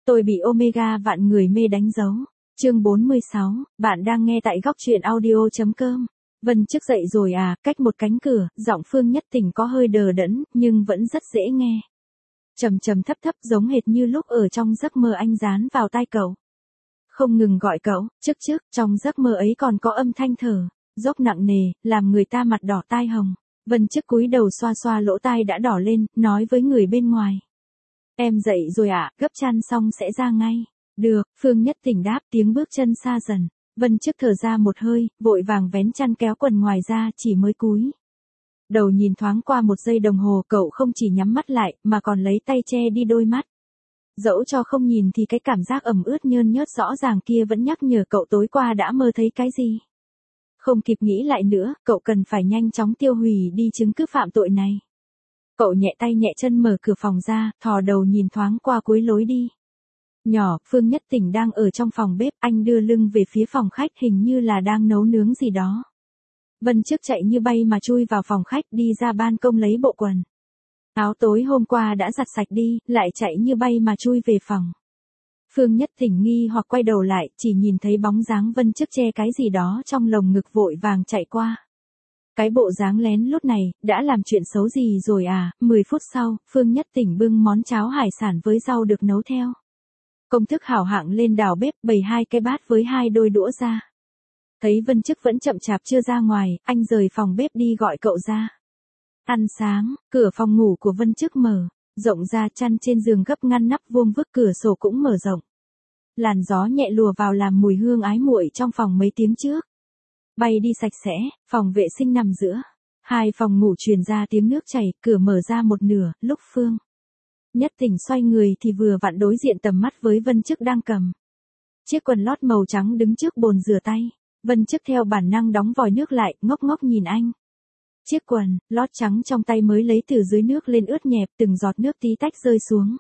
Tôi bị Omega vạn người mê đánh dấu. Chương 46, bạn đang nghe tại góc truyện audio.com. Vân trước dậy rồi à, cách một cánh cửa, giọng Phương Nhất Tình có hơi đờ đẫn, nhưng vẫn rất dễ nghe. Trầm trầm thấp thấp giống hệt như lúc ở trong giấc mơ anh dán vào tai cậu. Không ngừng gọi cậu, trước, trong giấc mơ ấy còn có âm thanh thở, dốc nặng nề, làm người ta mặt đỏ tai hồng. Vân trước cúi đầu xoa xoa lỗ tai đã đỏ lên, nói với người bên ngoài. Em dậy rồi ạ, gấp chăn xong sẽ ra ngay. Được, Phương Nhất Tình đáp, tiếng bước chân xa dần. Vân trước thở ra một hơi, vội vàng vén chăn kéo quần ngoài ra, chỉ mới cúi đầu nhìn thoáng qua một giây đồng hồ, cậu không chỉ nhắm mắt lại, mà còn lấy tay che đi đôi mắt. Dẫu cho không nhìn thì cái cảm giác ẩm ướt nhơn nhớt rõ ràng kia vẫn nhắc nhở cậu tối qua đã mơ thấy cái gì. Không kịp nghĩ lại nữa, cậu cần phải nhanh chóng tiêu hủy đi chứng cứ phạm tội này. Cậu nhẹ tay nhẹ chân mở cửa phòng ra, thò đầu nhìn thoáng qua cuối lối đi. Nhỏ, Phương Nhất Tình đang ở trong phòng bếp, anh đưa lưng về phía phòng khách hình như là đang nấu nướng gì đó. Vân trước chạy như bay mà chui vào phòng khách, đi ra ban công lấy bộ quần áo tối hôm qua đã giặt sạch đi, lại chạy như bay mà chui về phòng. Phương Nhất Tình nghi hoặc quay đầu lại, chỉ nhìn thấy bóng dáng Vân trước che cái gì đó trong lồng ngực vội vàng chạy qua. Cái bộ dáng lén lút này, đã làm chuyện xấu gì rồi à? 10 phút sau, Phương Nhất Tình bưng món cháo hải sản với rau được nấu theo công thức hảo hạng lên đảo bếp, bày 2 cái bát với 2 đôi đũa ra. Thấy Vân Chức vẫn chậm chạp chưa ra ngoài, anh rời phòng bếp đi gọi cậu ra. Ăn sáng, cửa phòng ngủ của Vân Chức mở rộng ra, chăn trên giường gấp ngăn nắp vuông vức, cửa sổ cũng mở rộng. Làn gió nhẹ lùa vào làm mùi hương ái muội trong phòng mấy tiếng trước bay đi sạch sẽ. Phòng vệ sinh nằm giữa 2 phòng ngủ truyền ra tiếng nước chảy, cửa mở ra một nửa, lúc Phương Nhất Tình xoay người thì vừa vặn đối diện tầm mắt với Vân Chức đang cầm chiếc quần lót màu trắng đứng trước bồn rửa tay. Vân Chức theo bản năng đóng vòi nước lại, ngốc ngốc nhìn anh. Chiếc quần lót trắng trong tay mới lấy từ dưới nước lên ướt nhẹp, từng giọt nước tí tách rơi xuống.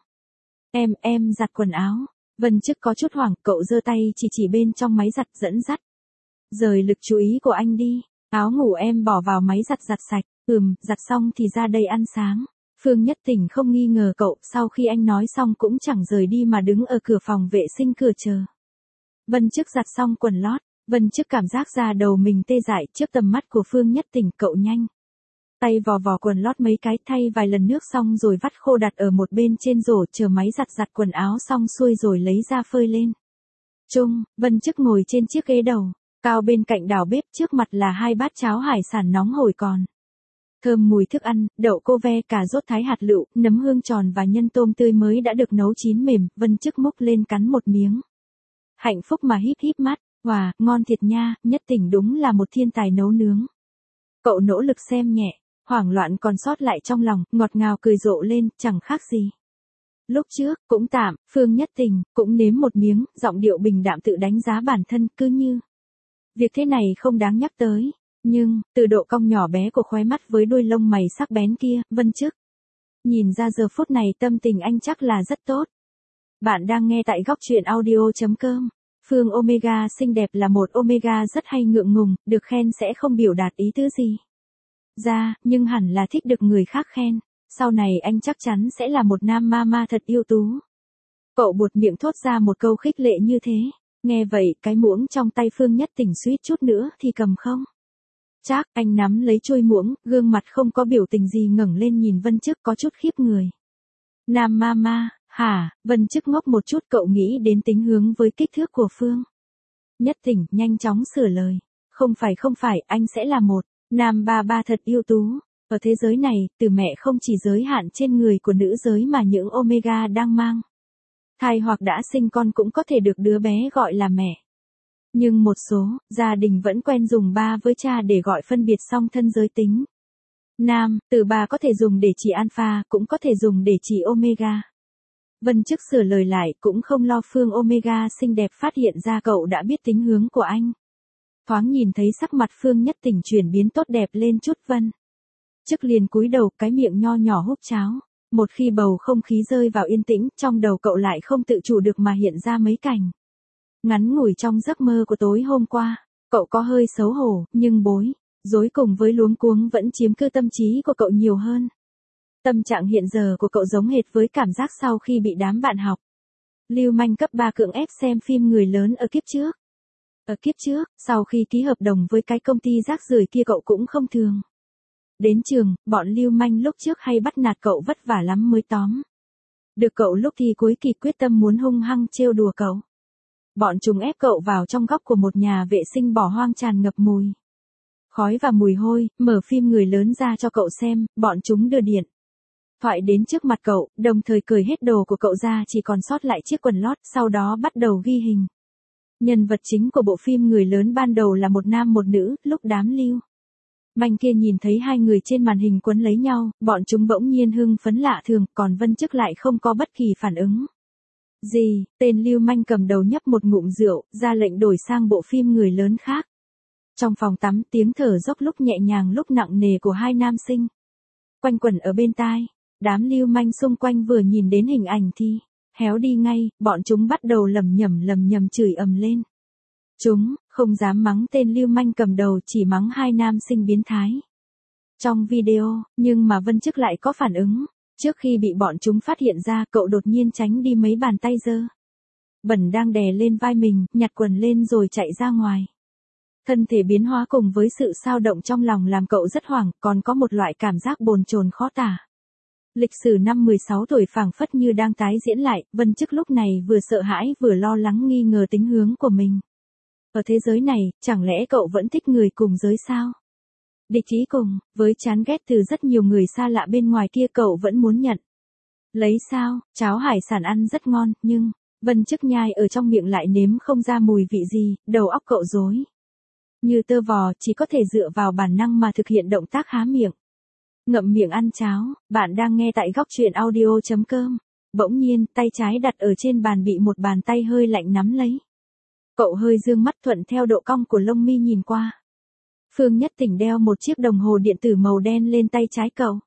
Em giặt quần áo. Vân Chức có chút hoảng, cậu giơ tay chỉ bên trong máy giặt, dẫn dắt rời lực chú ý của anh đi. Áo ngủ em bỏ vào máy giặt sạch. Giặt xong thì ra đây ăn sáng. Phương Nhất Tình không nghi ngờ cậu, sau khi anh nói xong cũng chẳng rời đi mà đứng ở cửa phòng vệ sinh cửa chờ. Vân Chức giặt xong quần lót, Vân Chức cảm giác da đầu mình tê dại trước tầm mắt của Phương Nhất Tình, cậu nhanh tay vò quần lót mấy cái, thay vài lần nước xong rồi vắt khô đặt ở một bên trên rổ, chờ máy giặt quần áo xong xuôi rồi lấy ra phơi lên. Vân Chức ngồi trên chiếc ghế đầu cao bên cạnh đảo bếp, trước mặt là 2 bát cháo hải sản nóng hổi còn thơm mùi thức ăn, đậu cô ve, cà rốt thái hạt lựu, nấm hương tròn và nhân tôm tươi mới đã được nấu chín mềm. Vân Chức múc lên cắn một miếng, hạnh phúc mà híp mắt. Wow, ngon thiệt nha, Nhất Tình đúng là một thiên tài nấu nướng. Cậu nỗ lực xem nhẹ, hoảng loạn còn sót lại trong lòng, ngọt ngào cười rộ lên, chẳng khác gì lúc trước, cũng tạm. Phương Nhất Tình cũng nếm một miếng, giọng điệu bình đạm tự đánh giá bản thân, cứ như việc thế này không đáng nhắc tới. Nhưng, từ độ cong nhỏ bé của khóe mắt với đuôi lông mày sắc bén kia, Vân Chức nhìn ra giờ phút này tâm tình anh chắc là rất tốt. Bạn đang nghe tại góc truyện audio.com. Phương Omega xinh đẹp là một Omega rất hay ngượng ngùng, được khen sẽ không biểu đạt ý tứ gì ra, nhưng hẳn là thích được người khác khen. Sau này anh chắc chắn sẽ là một nam mama thật ưu tú. Cậu buột miệng thốt ra một câu khích lệ như thế. Nghe vậy, cái muỗng trong tay Phương Nhất Tình suýt chút nữa thì cầm không chắc. Anh nắm lấy chuôi muỗng, gương mặt không có biểu tình gì, ngẩng lên nhìn Vân Chức có chút khiếp người. Nam mama, hả? Vân Chức ngốc một chút, cậu nghĩ đến tính hướng với kích thước của Phương Nhất Tình, nhanh chóng sửa lời. Không phải, anh sẽ là một nam ba thật ưu tú. Ở thế giới này, từ mẹ không chỉ giới hạn trên người của nữ giới mà những Omega đang mang thai hoặc đã sinh con cũng có thể được đứa bé gọi là mẹ. Nhưng một số gia đình vẫn quen dùng ba với cha để gọi phân biệt song thân giới tính. Nam, từ ba có thể dùng để chỉ alpha, cũng có thể dùng để chỉ omega. Vân Chức sửa lời lại, cũng không lo Phương Omega xinh đẹp phát hiện ra cậu đã biết tính hướng của anh. Thoáng nhìn thấy sắc mặt Phương Nhất Tình chuyển biến tốt đẹp lên chút, Vân Chức liền cúi đầu, cái miệng nho nhỏ húp cháo. Một khi bầu không khí rơi vào yên tĩnh, trong đầu cậu lại không tự chủ được mà hiện ra mấy cảnh ngắn ngủi trong giấc mơ của tối hôm qua. Cậu có hơi xấu hổ, nhưng bối rối cùng với luống cuống vẫn chiếm cứ tâm trí của cậu nhiều hơn. Tâm trạng hiện giờ của cậu giống hệt với cảm giác sau khi bị đám bạn học Lưu manh cấp 3 cưỡng ép xem phim người lớn ở kiếp trước. Ở kiếp trước, sau khi ký hợp đồng với cái công ty rác rưởi kia cậu cũng không thường. Đến trường, bọn lưu manh lúc trước hay bắt nạt cậu vất vả lắm mới tóm. Được cậu lúc thi cuối kỳ quyết tâm muốn hung hăng trêu đùa cậu. Bọn chúng ép cậu vào trong góc của một nhà vệ sinh bỏ hoang tràn ngập mùi khói và mùi hôi, mở phim người lớn ra cho cậu xem, bọn chúng đưa điện thoại đến trước mặt cậu, đồng thời cởi hết đồ của cậu ra chỉ còn sót lại chiếc quần lót, sau đó bắt đầu ghi hình. Nhân vật chính của bộ phim người lớn ban đầu là một nam một nữ, lúc đám lưu manh kia nhìn thấy hai người trên màn hình quấn lấy nhau, bọn chúng bỗng nhiên hưng phấn lạ thường, còn Vân Chức lại không có bất kỳ phản ứng. Gì, tên lưu manh cầm đầu nhấp một ngụm rượu, ra lệnh đổi sang bộ phim người lớn khác. Trong phòng tắm, tiếng thở dốc lúc nhẹ nhàng lúc nặng nề của hai nam sinh quanh quẩn ở bên tai. Đám lưu manh xung quanh vừa nhìn đến hình ảnh thì héo đi ngay, bọn chúng bắt đầu lầm nhầm chửi ầm lên. Chúng không dám mắng tên lưu manh cầm đầu, chỉ mắng hai nam sinh biến thái trong video, nhưng mà Vân Chức lại có phản ứng. Trước khi bị bọn chúng phát hiện ra, cậu đột nhiên tránh đi mấy bàn tay dơ bẩn đang đè lên vai mình, nhặt quần lên rồi chạy ra ngoài. Thân thể biến hóa cùng với sự xao động trong lòng làm cậu rất hoảng, còn có một loại cảm giác bồn chồn khó tả. Lịch sử năm 16 tuổi phảng phất như đang tái diễn lại, Vân Chức lúc này vừa sợ hãi vừa lo lắng nghi ngờ tính hướng của mình. Ở thế giới này, chẳng lẽ cậu vẫn thích người cùng giới sao? Địch ý cùng, với chán ghét từ rất nhiều người xa lạ bên ngoài kia cậu vẫn muốn nhận. Lấy sao, cháo hải sản ăn rất ngon, nhưng, Vân Chức nhai ở trong miệng lại nếm không ra mùi vị gì, đầu óc cậu rối như tơ vò, chỉ có thể dựa vào bản năng mà thực hiện động tác há miệng. Ngậm miệng ăn cháo, bạn đang nghe tại góc truyện audio.com. Bỗng nhiên, tay trái đặt ở trên bàn bị một bàn tay hơi lạnh nắm lấy. Cậu hơi dương mắt thuận theo độ cong của lông mi nhìn qua. Phương Nhất Tỉnh đeo một chiếc đồng hồ điện tử màu đen lên tay trái cậu.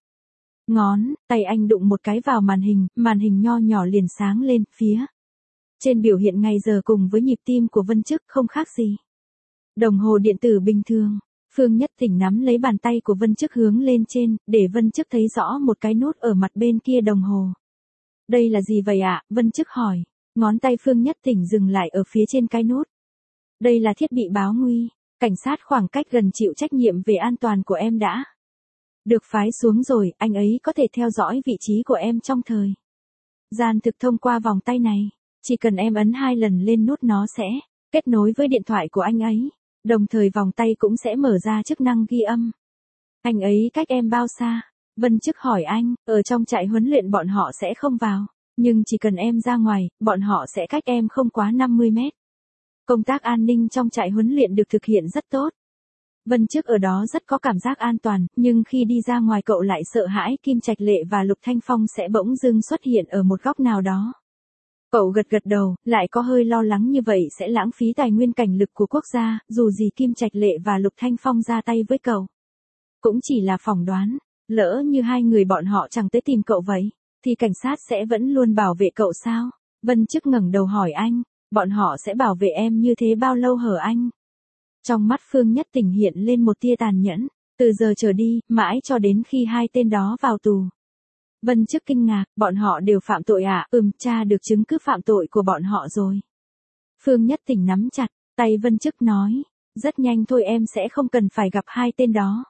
Ngón tay anh đụng một cái vào màn hình nho nhỏ liền sáng lên, phía trên biểu hiện ngày giờ cùng với nhịp tim của Vân Chức không khác gì đồng hồ điện tử bình thường. Phương Nhất Tỉnh nắm lấy bàn tay của Vân Chức hướng lên trên, để Vân Chức thấy rõ một cái nút ở mặt bên kia đồng hồ. Đây là gì vậy ạ? Vân Chức hỏi. Ngón tay Phương Nhất Tỉnh dừng lại ở phía trên cái nút. Đây là thiết bị báo nguy. Cảnh sát khoảng cách gần chịu trách nhiệm về an toàn của em đã được phái xuống rồi, anh ấy có thể theo dõi vị trí của em trong thời gian thực thông qua vòng tay này. Chỉ cần em ấn 2 lần lên nút nó sẽ kết nối với điện thoại của anh ấy. Đồng thời vòng tay cũng sẽ mở ra chức năng ghi âm. Anh ấy cách em bao xa? Vân Chức hỏi anh, ở trong trại huấn luyện bọn họ sẽ không vào, nhưng chỉ cần em ra ngoài, bọn họ sẽ cách em không quá 50 mét. Công tác an ninh trong trại huấn luyện được thực hiện rất tốt. Vân Chức ở đó rất có cảm giác an toàn, nhưng khi đi ra ngoài cậu lại sợ hãi Kim Trạch Lệ và Lục Thanh Phong sẽ bỗng dưng xuất hiện ở một góc nào đó. Cậu gật đầu, lại có hơi lo lắng như vậy sẽ lãng phí tài nguyên cảnh lực của quốc gia, dù gì Kim Trạch Lệ và Lục Thanh Phong ra tay với cậu cũng chỉ là phỏng đoán, lỡ như hai người bọn họ chẳng tới tìm cậu vậy, thì cảnh sát sẽ vẫn luôn bảo vệ cậu sao? Vân Chức ngẩng đầu hỏi anh, bọn họ sẽ bảo vệ em như thế bao lâu hở anh? Trong mắt Phương Nhất Tỉnh hiện lên một tia tàn nhẫn, từ giờ trở đi, mãi cho đến khi hai tên đó vào tù. Vân Chức kinh ngạc, bọn họ đều phạm tội à? Tra được chứng cứ phạm tội của bọn họ rồi. Phương Nhất Tỉnh nắm chặt tay Vân Chức nói, rất nhanh thôi em sẽ không cần phải gặp hai tên đó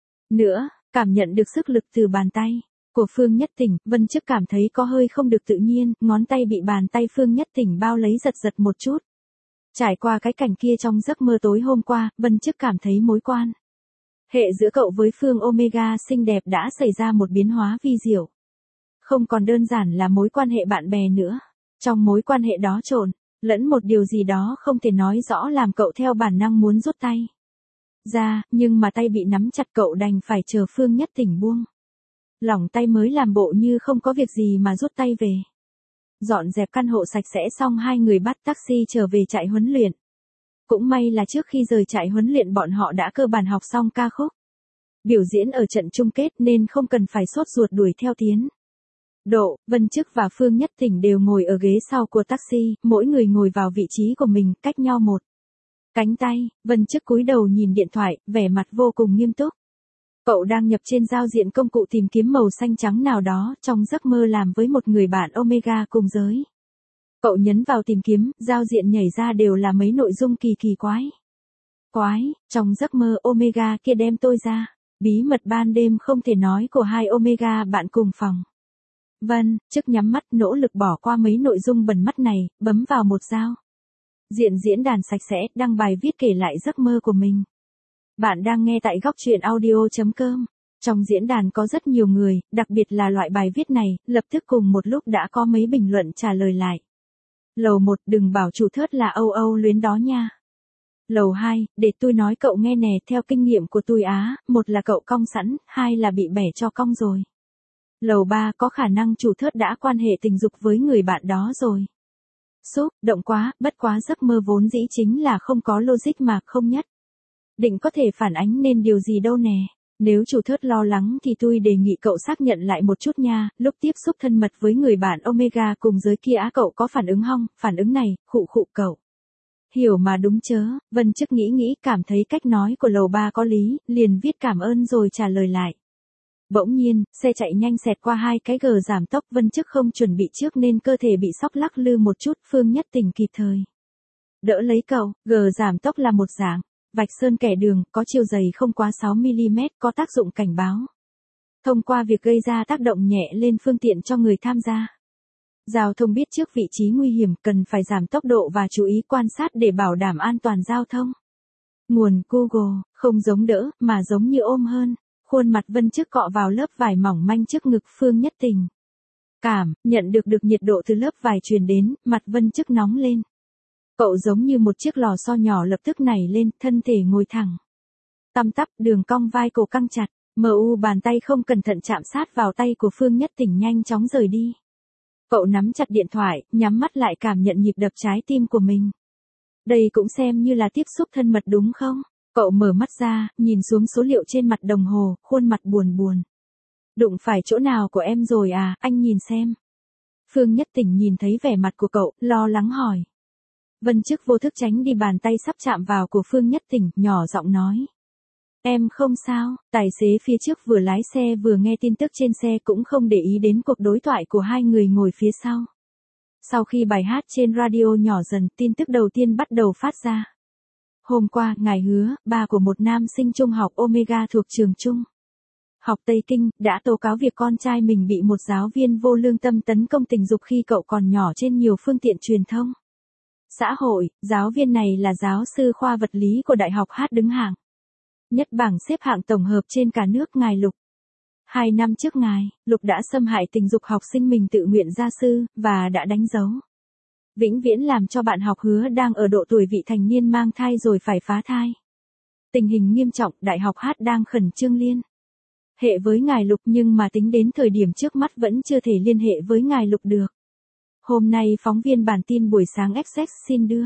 nữa. Cảm nhận được sức lực từ bàn tay của Phương Nhất Tỉnh, Vân Chức cảm thấy có hơi không được tự nhiên, ngón tay bị bàn tay Phương Nhất Tỉnh bao lấy giật một chút. Trải qua cái cảnh kia trong giấc mơ tối hôm qua, Vân Chức cảm thấy mối quan hệ giữa cậu với Phương Omega xinh đẹp đã xảy ra một biến hóa vi diệu. Không còn đơn giản là mối quan hệ bạn bè nữa. Trong mối quan hệ đó trộn lẫn một điều gì đó không thể nói rõ làm cậu theo bản năng muốn rút tay ra, nhưng mà tay bị nắm chặt cậu đành phải chờ Phương Nhất Tỉnh buông lỏng tay mới làm bộ như không có việc gì mà rút tay về. Dọn dẹp căn hộ sạch sẽ xong hai người bắt taxi trở về trại huấn luyện. Cũng may là trước khi rời trại huấn luyện bọn họ đã cơ bản học xong ca khúc biểu diễn ở trận chung kết nên không cần phải sốt ruột đuổi theo tiến độ. Vân Chức và Phương Nhất Tỉnh đều ngồi ở ghế sau của taxi, mỗi người ngồi vào vị trí của mình, cách nhau một cánh tay. Vân Chức cúi đầu nhìn điện thoại, vẻ mặt vô cùng nghiêm túc. Cậu đang nhập trên giao diện công cụ tìm kiếm màu xanh trắng nào đó, trong giấc mơ làm với một người bạn Omega cùng giới. Cậu nhấn vào tìm kiếm, giao diện nhảy ra đều là mấy nội dung kỳ kỳ quái. Quái, trong giấc mơ Omega kia đem tôi ra. Bí mật ban đêm không thể nói của hai Omega bạn cùng phòng. Vân, trước nhắm mắt nỗ lực bỏ qua mấy nội dung bẩn mắt này, bấm vào một giao diện diễn đàn sạch sẽ, đăng bài viết kể lại giấc mơ của mình. Bạn đang nghe tại góc truyện audio.com. Trong diễn đàn có rất nhiều người, đặc biệt là loại bài viết này, lập tức cùng một lúc đã có mấy bình luận trả lời lại. Lầu 1, đừng bảo chủ thớt là âu âu luyến đó nha. Lầu 2, để tôi nói cậu nghe nè, theo kinh nghiệm của tôi á, một là cậu cong sẵn, hai là bị bẻ cho cong rồi. Lầu 3, có khả năng chủ thớt đã quan hệ tình dục với người bạn đó rồi. Xúc, động quá, bất quá giấc mơ vốn dĩ chính là không có logic mà không nhất định có thể phản ánh nên điều gì đâu nè. Nếu chủ thớt lo lắng thì tôi đề nghị cậu xác nhận lại một chút nha, lúc tiếp xúc thân mật với người bạn Omega cùng giới kia á cậu có phản ứng hông, phản ứng này, khụ khụ cậu. Hiểu mà đúng chớ, Vân Chức nghĩ cảm thấy cách nói của lầu 3 có lý, liền viết cảm ơn rồi trả lời lại. Bỗng nhiên, xe chạy nhanh xẹt qua hai cái gờ giảm tốc, Vân Chức không chuẩn bị trước nên cơ thể bị sóc lắc lư một chút, Phương Nhất Tình kịp thời đỡ lấy cậu, gờ giảm tốc là một dạng vạch sơn kẻ đường, có chiều dày không quá 6mm, có tác dụng cảnh báo. Thông qua việc gây ra tác động nhẹ lên phương tiện cho người tham gia giao thông biết trước vị trí nguy hiểm, cần phải giảm tốc độ và chú ý quan sát để bảo đảm an toàn giao thông. Nguồn Google, không giống đỡ, mà giống như ôm hơn. Khuôn mặt Vân Chức cọ vào lớp vải mỏng manh trước ngực Phương Nhất Tình. Nhận được nhiệt độ từ lớp vải truyền đến, mặt Vân Chức nóng lên. Cậu giống như một chiếc lò xo nhỏ lập tức nảy lên, thân thể ngồi thẳng. Tăm tắp, đường cong vai cổ căng chặt, bàn tay không cẩn thận chạm sát vào tay của Phương Nhất Tình nhanh chóng rời đi. Cậu nắm chặt điện thoại, nhắm mắt lại cảm nhận nhịp đập trái tim của mình. Đây cũng xem như là tiếp xúc thân mật đúng không? Cậu mở mắt ra, nhìn xuống số liệu trên mặt đồng hồ, khuôn mặt buồn buồn. Đụng phải chỗ nào của em rồi à, anh nhìn xem. Phương Nhất Tình nhìn thấy vẻ mặt của cậu, lo lắng hỏi. Vân Chức vô thức tránh đi bàn tay sắp chạm vào của Phương Nhất Tình, nhỏ giọng nói. Em không sao, tài xế phía trước vừa lái xe vừa nghe tin tức trên xe cũng không để ý đến cuộc đối thoại của hai người ngồi phía sau. Sau khi bài hát trên radio nhỏ dần, tin tức đầu tiên bắt đầu phát ra. Hôm qua, ngài Hứa, ba của một nam sinh trung học Omega thuộc trường Trung học Tây Kinh, đã tố cáo việc con trai mình bị một giáo viên vô lương tâm tấn công tình dục khi cậu còn nhỏ trên nhiều phương tiện truyền thông xã hội. Giáo viên này là giáo sư khoa vật lý của Đại học Hát đứng hạng nhất bảng xếp hạng tổng hợp trên cả nước, ngài Lục. 2 năm trước ngài, Lục đã xâm hại tình dục học sinh mình tự nguyện gia sư, và đã đánh dấu vĩnh viễn làm cho bạn học Hứa đang ở độ tuổi vị thành niên mang thai rồi phải phá thai. Tình hình nghiêm trọng, Đại học Hát đang khẩn trương liên hệ với ngài Lục, nhưng mà tính đến thời điểm trước mắt vẫn chưa thể liên hệ với ngài Lục được. Hôm nay phóng viên bản tin buổi sáng XX xin đưa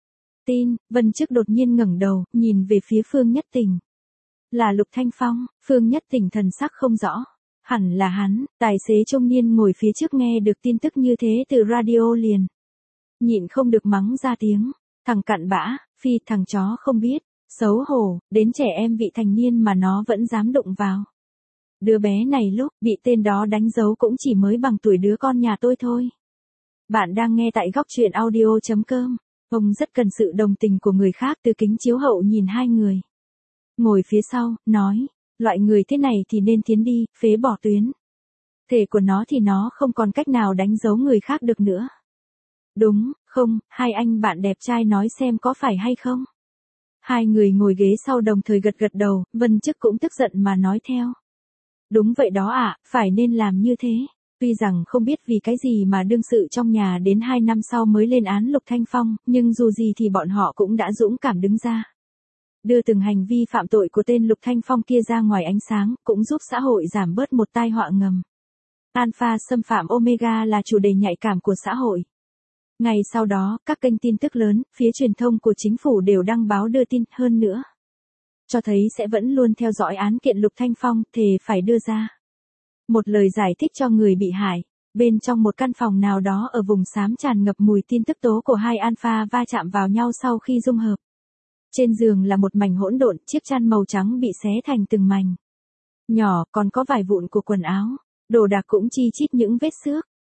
tin. Vân Chức đột nhiên ngẩng đầu, nhìn về phía Phương Nhất Tình. Là Lục Thanh Phong. Phương Nhất Tình thần sắc không rõ. Hẳn là hắn. Tài xế trung niên ngồi phía trước nghe được tin tức như thế từ radio liền nhịn không được mắng ra tiếng. Thằng cặn bã, phi, thằng chó không biết xấu hổ, đến trẻ em vị thành niên mà nó vẫn dám đụng vào. Đứa bé này lúc bị tên đó đánh dấu cũng chỉ mới bằng tuổi đứa con nhà tôi thôi. Bạn đang nghe tại góc truyện audio.com. Ông rất cần sự đồng tình của người khác, từ kính chiếu hậu nhìn hai người ngồi phía sau, nói, loại người thế này thì nên tiến đi, phế bỏ tuyến thể của nó thì nó không còn cách nào đánh dấu người khác được nữa. Đúng, không, hai anh bạn đẹp trai nói xem có phải hay không? Hai người ngồi ghế sau đồng thời gật gật đầu, Vân Chức cũng tức giận mà nói theo. Đúng vậy đó ạ, phải nên làm như thế. Tuy rằng không biết vì cái gì mà đương sự trong nhà đến 2 năm sau mới lên án Lục Thanh Phong, nhưng dù gì thì bọn họ cũng đã dũng cảm đứng ra. Đưa từng hành vi phạm tội của tên Lục Thanh Phong kia ra ngoài ánh sáng, cũng giúp xã hội giảm bớt một tai họa ngầm. Alpha xâm phạm Omega là chủ đề nhạy cảm của xã hội. Ngày sau đó, các kênh tin tức lớn, phía truyền thông của chính phủ đều đăng báo đưa tin hơn nữa. Cho thấy sẽ vẫn luôn theo dõi án kiện Lục Thanh Phong, thề phải đưa ra một lời giải thích cho người bị hại. Bên trong một căn phòng nào đó ở vùng xám tràn ngập mùi tin tức tố của hai alpha va chạm vào nhau sau khi dung hợp. Trên giường là một mảnh hỗn độn, chiếc chăn màu trắng bị xé thành từng mảnh nhỏ, còn có vài vụn của quần áo. Đồ đạc cũng chi chít những vết xước.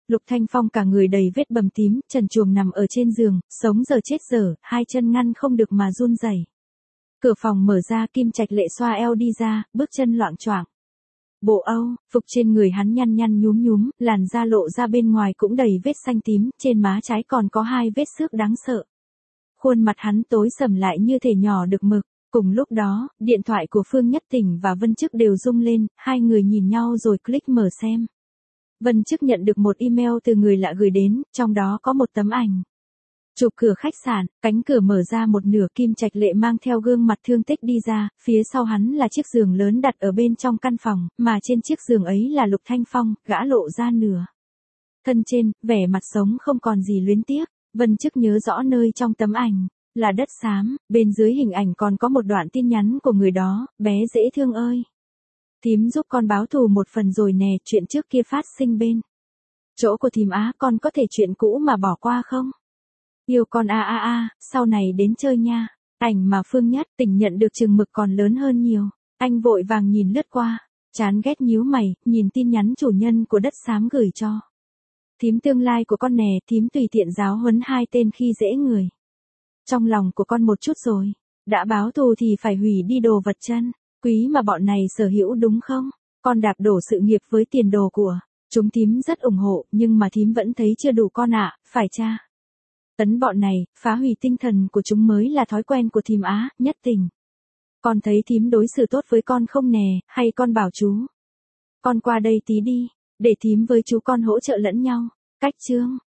Lục Thanh Phong cả người đầy vết bầm tím, trần truồng nằm ở trên giường, sống giờ chết giờ, hai chân ngăn không được mà run rẩy. Cửa phòng mở ra, Kim Trạch Lệ xoa eo đi ra, bước chân loạng choạng. Bộ Âu, phục trên người hắn nhăn nhăn nhúm nhúm, làn da lộ ra bên ngoài cũng đầy vết xanh tím, trên má trái còn có 2 vết xước đáng sợ. Khuôn mặt hắn tối sầm lại như thể nhỏ được mực. Cùng lúc đó, điện thoại của Phương Nhất Tỉnh và Vân Chức đều rung lên, hai người nhìn nhau rồi click mở xem. Vân Chức nhận được một email từ người lạ gửi đến, trong đó có một tấm ảnh. Chụp cửa khách sạn, cánh cửa mở ra một nửa, Kim Trạch Lệ mang theo gương mặt thương tích đi ra, phía sau hắn là chiếc giường lớn đặt ở bên trong căn phòng, mà trên chiếc giường ấy là Lục Thanh Phong, gã lộ ra nửa thân trên, vẻ mặt sống không còn gì luyến tiếc. Vân Chức nhớ rõ nơi trong tấm ảnh là đất xám, bên dưới hình ảnh còn có một đoạn tin nhắn của người đó, bé dễ thương ơi. Thím giúp con báo thù một phần rồi nè, chuyện trước kia phát sinh bên chỗ của thím á, con có thể chuyện cũ mà bỏ qua không? Yêu con sau này đến chơi nha. Ảnh mà Phương Nhất Tỉnh nhận được chừng mực còn lớn hơn nhiều. Anh vội vàng nhìn lướt qua, chán ghét nhíu mày, nhìn tin nhắn chủ nhân của đất xám gửi cho. Thím tương lai của con nè, thím tùy tiện giáo huấn hai tên khi dễ người. Trong lòng của con một chút rồi, đã báo thù thì phải hủy đi đồ vật chân quý mà bọn này sở hữu đúng không? Con đạp đổ sự nghiệp với tiền đồ của chúng, thím rất ủng hộ, nhưng mà thím vẫn thấy chưa đủ con ạ, phải cha. Tấn bọn này, phá hủy tinh thần của chúng mới là thói quen của thím á, Nhất Tình. Con thấy thím đối xử tốt với con không nè, hay con bảo chú con qua đây tí đi, để thím với chú con hỗ trợ lẫn nhau. Cách chương